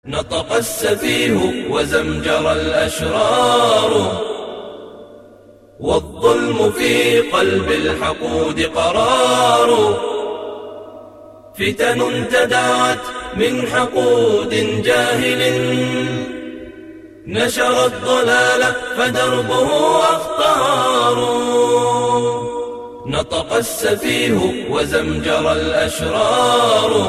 نطق السفيه وزمجر الأشرار، والظلم في قلب الحقود قرار. فتن تداعت من حقود جاهل، نشر الضلال فدربه أخطار. نطق السفيه وزمجر الأشرار،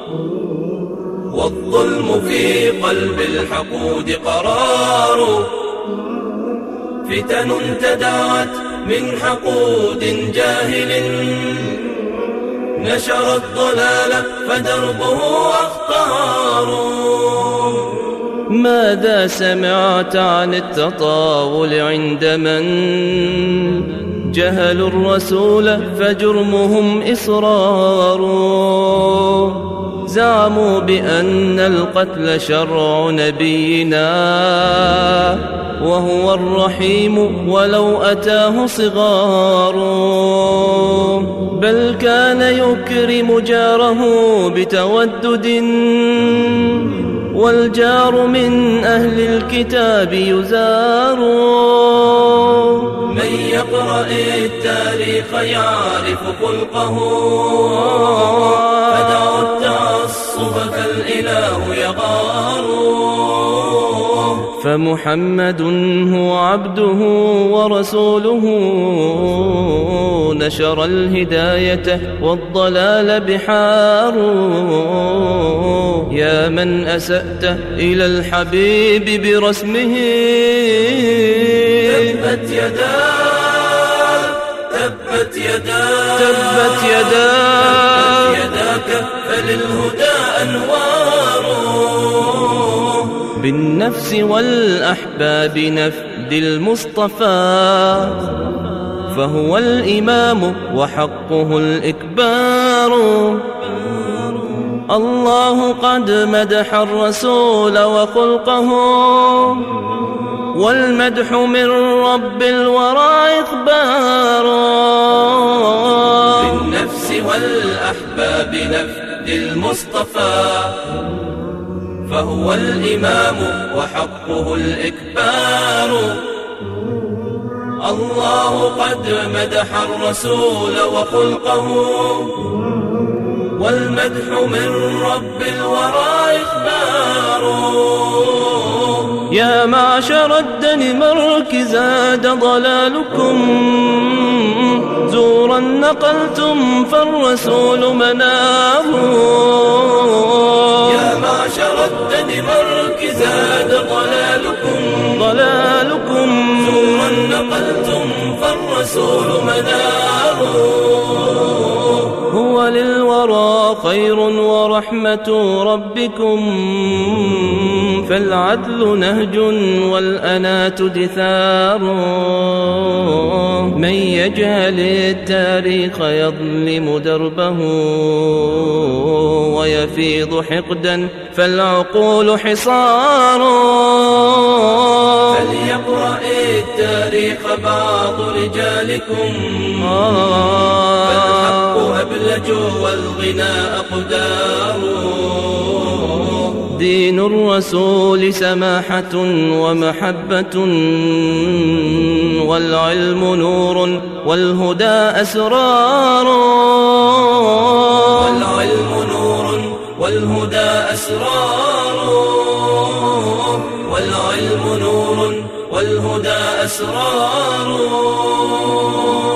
والظلم في قلب الحقود قرار. فتن تداعت من حقود جاهل، نشر الضلال فدربه أخطار. ماذا سمعت عن التطاول عند من جهلوا الرسول فجرمهم إصرار؟ زعموا بأن القتل شرع نبينا، وهو الرحيم ولو أتاه صغار. بل كان يكرم جاره بتودد، والجار من أهل الكتاب يزار. من يقرأ التاريخ يعرف خلقه، فدعوا التعصب فالإله يغار. فمحمد هو عبده ورسوله، نشر الهداية والضلال بحار. يا من أسأت إلى الحبيب برسمه، تبت يدا تبت يدا تبت يداك فللهدى أنوار. بالنفس والأحباب نفد المصطفى، فهو الإمام وحقه الإكبار. الله قد مدح الرسول وخلقه، والمدح من رب الورى إخبار. بالنفس والأحباب نفد المصطفى، فهو الإمام وحقه الإكبار. الله قد مدح الرسول وخلقه، والمدح من رب الورى إخبار. يا معشر الدنمارك زاد ضلالكم، زورا نقلتم فالرسول مناه. يا معشر الدنمارك زاد ضلالكم، زورا نقلتم فالرسول مناه. هو للورى خير ورحمة ربكم، فالعدل نهج والأنات دثار. من يجهل التاريخ يظلم دربه، ويفيض حقدا فالعقول حصار. فليقرأ التاريخ بعض رجالكم، فالحق أبلج والغناء أقدار. دين الرسول سماحة ومحبة، والعلم نور والهدى أسرار. والعلم نور والهدى أسرار. والعلم نور والهدى أسرار.